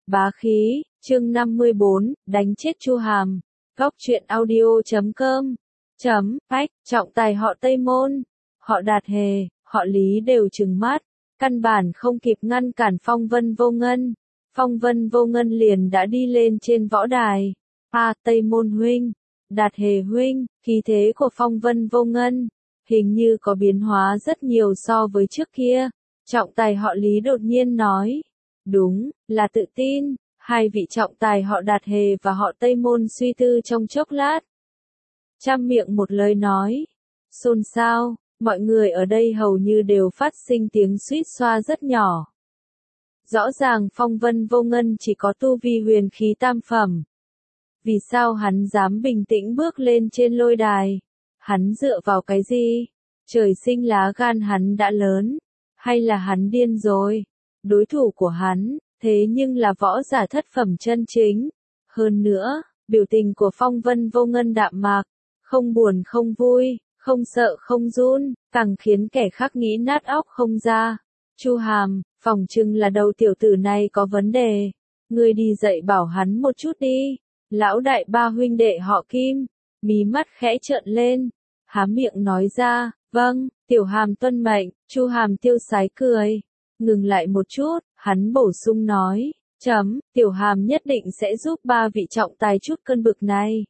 Bá khí, chương 54, đánh chết Chu Hàm. Góc truyện audio.com. Phách, trọng tài họ Tây Môn, họ Đạt Hề, họ Lý đều trừng mắt, căn bản không kịp ngăn cản Phong Vân Vô Ngân. Phong Vân Vô Ngân liền đã đi lên trên võ đài. Tây Môn huynh, Đạt Hề huynh, khí thế của Phong Vân Vô Ngân hình như có biến hóa rất nhiều so với trước kia. Trọng tài họ Lý đột nhiên nói. Đúng, là tự tin. Hai vị trọng tài họ Đạt Hề và họ Tây Môn suy tư trong chốc lát. Trăm miệng một lời nói. Xôn xao, mọi người ở đây hầu như đều phát sinh tiếng suýt xoa rất nhỏ. Rõ ràng Phong Vân Vô Ngân chỉ có tu vi huyền khí tam phẩm. Vì sao hắn dám bình tĩnh bước lên trên lôi đài? Hắn dựa vào cái gì? Trời sinh lá gan hắn đã lớn. Hay là hắn điên rồi? Đối thủ của hắn, thế nhưng là võ giả thất phẩm chân chính. Hơn nữa, biểu tình của Phong Vân Vô Ngân đạm mạc, không buồn không vui, không sợ không run, càng khiến kẻ khác nghĩ nát óc không ra. Chu Hàm, phỏng chừng là đầu tiểu tử này có vấn đề. Ngươi đi dạy bảo hắn một chút đi. Lão đại ba huynh đệ họ Kim, mí mắt khẽ trợn lên, há miệng nói ra, vâng, tiểu Hàm tuân mệnh. Chu Hàm tiêu sái cười, ngừng lại một chút, hắn bổ sung nói, tiểu Hàm nhất định sẽ giúp ba vị trọng tài chút cơn bực này.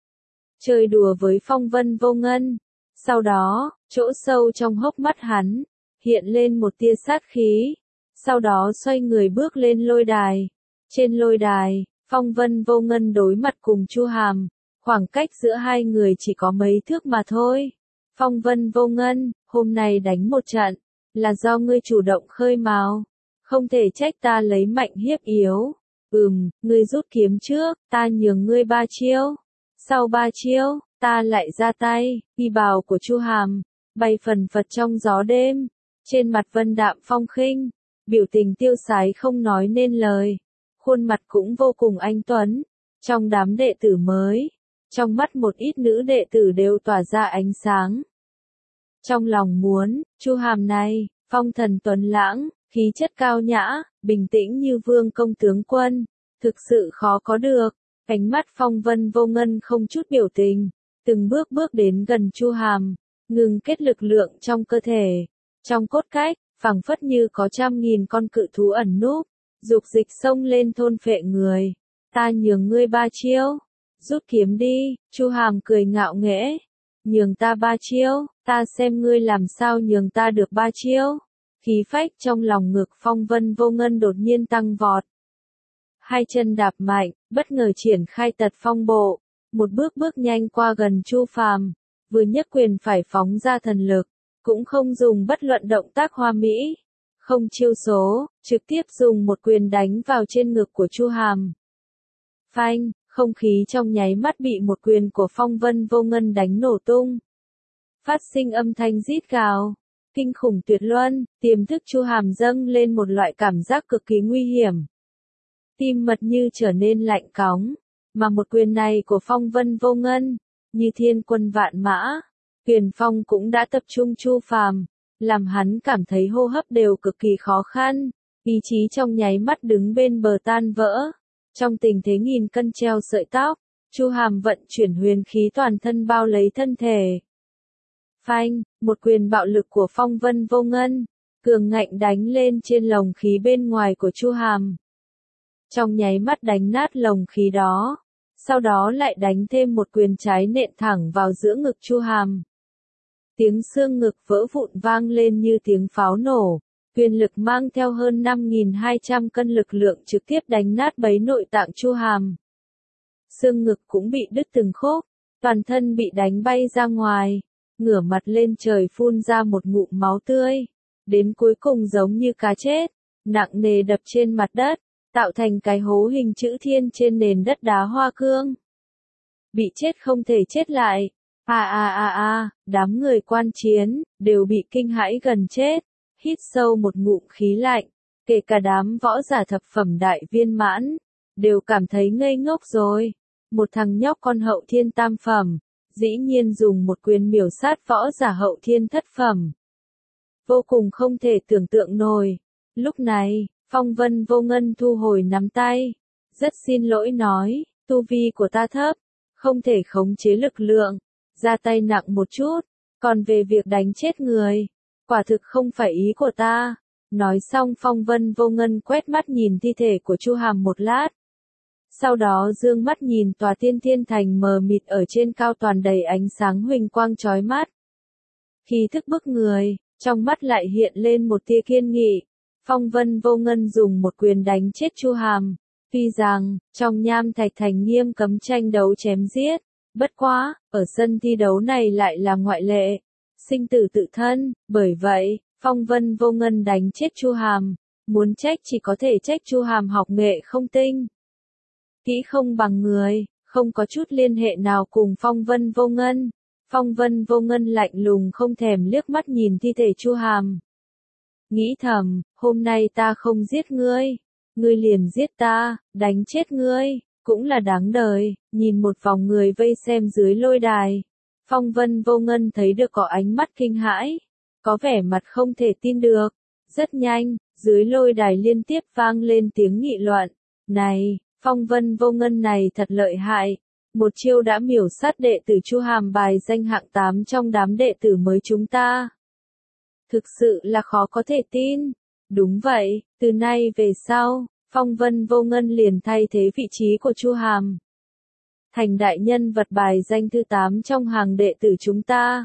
Chơi đùa với Phong Vân Vô Ngân. Sau đó, chỗ sâu trong hốc mắt hắn hiện lên một tia sát khí. Sau đó xoay người bước lên lôi đài. Trên lôi đài, Phong Vân Vô Ngân đối mặt cùng Chu Hàm, khoảng cách giữa hai người chỉ có mấy thước mà thôi. Phong Vân Vô Ngân, hôm nay đánh một trận, là do ngươi chủ động khơi mào, không thể trách ta lấy mạnh hiếp yếu. Ngươi rút kiếm trước, ta nhường ngươi 3 chiêu. Sau 3 chiêu, ta lại ra tay. Y bào của Chu Hàm bay phần phật trong gió đêm, trên mặt vân đạm phong khinh, biểu tình tiêu sái không nói nên lời, khuôn mặt cũng vô cùng anh tuấn. Trong đám đệ tử mới, trong mắt một ít nữ đệ tử đều tỏa ra ánh sáng. Trong lòng muốn, Chu Hàm này, phong thần tuấn lãng, khí chất cao nhã, bình tĩnh như vương công tướng quân, thực sự khó có được. Ánh mắt Phong Vân Vô Ngân không chút biểu tình, từng bước bước đến gần Chu Hàm, ngừng kết lực lượng trong cơ thể, trong cốt cách, phảng phất như có trăm nghìn con cự thú ẩn núp, dục dịch xông lên thôn phệ người. Ta nhường ngươi 3 chiêu, rút kiếm đi. Chu Hàm cười ngạo nghễ, nhường ta 3 chiêu, ta xem ngươi làm sao nhường ta được 3 chiêu. Khí phách trong lòng ngực Phong Vân Vô Ngân đột nhiên tăng vọt. Hai chân đạp mạnh, bất ngờ triển khai tật phong bộ, một bước bước nhanh qua gần Chu Phàm, vừa nhấc quyền phải phóng ra thần lực, cũng không dùng bất luận động tác hoa mỹ, không chiêu số, trực tiếp dùng một quyền đánh vào trên ngực của Chu Hàm. Phanh, không khí trong nháy mắt bị một quyền của Phong Vân Vô Ngân đánh nổ tung. Phát sinh âm thanh rít gào, kinh khủng tuyệt luân, tiềm thức Chu Hàm dâng lên một loại cảm giác cực kỳ nguy hiểm. Tim mật như trở nên lạnh cóng, mà một quyền này của Phong Vân Vô Ngân, như thiên quân vạn mã, quyền phong cũng đã tập trung Chu Phàm, làm hắn cảm thấy hô hấp đều cực kỳ khó khăn, ý chí trong nháy mắt đứng bên bờ tan vỡ. Trong tình thế nghìn cân treo sợi tóc, Chu Hàm vận chuyển huyền khí toàn thân bao lấy thân thể. Phanh, một quyền bạo lực của Phong Vân Vô Ngân, cường ngạnh đánh lên trên lồng khí bên ngoài của Chu Hàm. Trong nháy mắt đánh nát lồng khí đó, sau đó lại đánh thêm một quyền trái nện thẳng vào giữa ngực Chu Hàm. Tiếng xương ngực vỡ vụn vang lên như tiếng pháo nổ, quyền lực mang theo hơn 5.200 cân lực lượng trực tiếp đánh nát bấy nội tạng Chu Hàm. Xương ngực cũng bị đứt từng khúc, toàn thân bị đánh bay ra ngoài, ngửa mặt lên trời phun ra một ngụm máu tươi, đến cuối cùng giống như cá chết, nặng nề đập trên mặt đất, tạo thành cái hố hình chữ thiên trên nền đất đá hoa cương. Bị chết không thể chết lại. Đám người quan chiến, đều bị kinh hãi gần chết, hít sâu một ngụm khí lạnh, kể cả đám võ giả thập phẩm đại viên mãn, đều cảm thấy ngây ngốc rồi. Một thằng nhóc con hậu thiên tam phẩm, dĩ nhiên dùng một quyền miểu sát võ giả hậu thiên thất phẩm. Vô cùng không thể tưởng tượng nổi. Lúc này, Phong Vân Vô Ngân thu hồi nắm tay. Rất xin lỗi nói, tu vi của ta thấp, không thể khống chế lực lượng, ra tay nặng một chút, còn về việc đánh chết người, quả thực không phải ý của ta. Nói xong Phong Vân Vô Ngân quét mắt nhìn thi thể của Chu Hàm một lát. Sau đó dương mắt nhìn tòa Tiên Thiên Thành mờ mịt ở trên cao toàn đầy ánh sáng huỳnh quang chói mắt. Khí thức bức người, trong mắt lại hiện lên một tia kiên nghị. Phong Vân Vô Ngân dùng một quyền đánh chết Chu Hàm. Tuy rằng, trong Nham Thạch Thành nghiêm cấm tranh đấu chém giết, bất quá, ở sân thi đấu này lại là ngoại lệ. Sinh tử tự thân, bởi vậy, Phong Vân Vô Ngân đánh chết Chu Hàm. Muốn trách chỉ có thể trách Chu Hàm học nghệ không tinh. Kỹ không bằng người, không có chút liên hệ nào cùng Phong Vân Vô Ngân. Phong Vân Vô Ngân lạnh lùng không thèm liếc mắt nhìn thi thể Chu Hàm. Nghĩ thầm, hôm nay ta không giết ngươi, ngươi liền giết ta, đánh chết ngươi, cũng là đáng đời. Nhìn một vòng người vây xem dưới lôi đài. Phong Vân Vô Ngân thấy được có ánh mắt kinh hãi, có vẻ mặt không thể tin được. Rất nhanh, dưới lôi đài liên tiếp vang lên tiếng nghị luận. Này, Phong Vân Vô Ngân này thật lợi hại. Một chiêu đã miểu sát đệ tử Chu Hàm bài danh hạng 8 trong đám đệ tử mới chúng ta. Thực sự là khó có thể tin. Đúng vậy, từ nay về sau, Phong Vân Vô Ngân liền thay thế vị trí của Chu Hàm. Thành đại nhân vật bài danh thứ 8 trong hàng đệ tử chúng ta.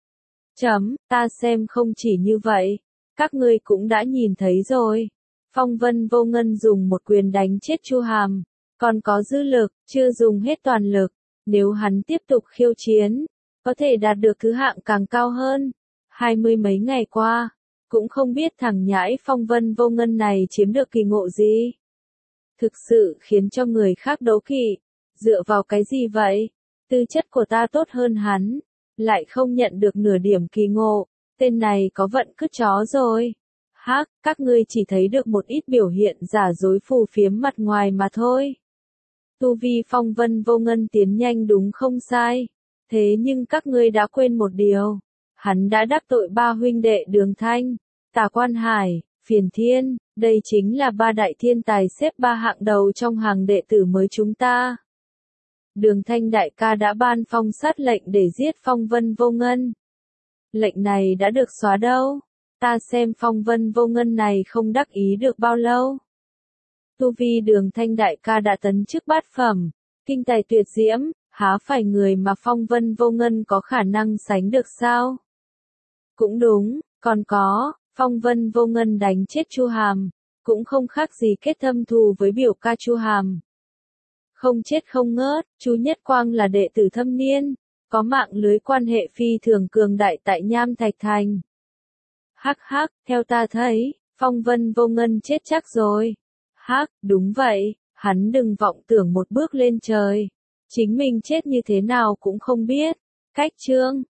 Ta xem không chỉ như vậy. Các ngươi cũng đã nhìn thấy rồi. Phong Vân Vô Ngân dùng một quyền đánh chết Chu Hàm. Còn có dư lực, chưa dùng hết toàn lực. Nếu hắn tiếp tục khiêu chiến, có thể đạt được thứ hạng càng cao hơn. 20 mấy ngày qua, cũng không biết thằng nhãi Phong Vân Vô Ngân này chiếm được kỳ ngộ gì. Thực sự khiến cho người khác đố kỵ. Dựa vào cái gì vậy? Tư chất của ta tốt hơn hắn, lại không nhận được nửa điểm kỳ ngộ. Tên này có vận cứt chó rồi. Hắc, các ngươi chỉ thấy được một ít biểu hiện giả dối phù phiếm mặt ngoài mà thôi. Tu vi Phong Vân Vô Ngân tiến nhanh đúng không sai. Thế nhưng các ngươi đã quên một điều. Hắn đã đắc tội ba huynh đệ Đường Thanh, Tả Quan Hải, Phiền Thiên. Đây chính là ba đại thiên tài xếp ba hạng đầu trong hàng đệ tử mới chúng ta. Đường Thanh đại ca đã ban phong sát lệnh để giết Phong Vân Vô Ngân. Lệnh này đã được xóa đâu. Ta xem Phong Vân Vô Ngân này không đắc ý được bao lâu. Tu vi Đường Thanh đại ca đã tấn chức bát phẩm, kinh tài tuyệt diễm, há phải người mà Phong Vân Vô Ngân có khả năng sánh được sao? Cũng đúng, còn có, Phong Vân Vô Ngân đánh chết Chu Hàm, cũng không khác gì kết thâm thù với biểu ca Chu Hàm. Không chết không ngớt, Chu Nhất Quang là đệ tử thâm niên, có mạng lưới quan hệ phi thường cường đại tại Nham Thạch Thành. Hắc hắc, theo ta thấy, Phong Vân Vô Ngân chết chắc rồi. Hắc, đúng vậy, hắn đừng vọng tưởng một bước lên trời. Chính mình chết như thế nào cũng không biết. Cách chương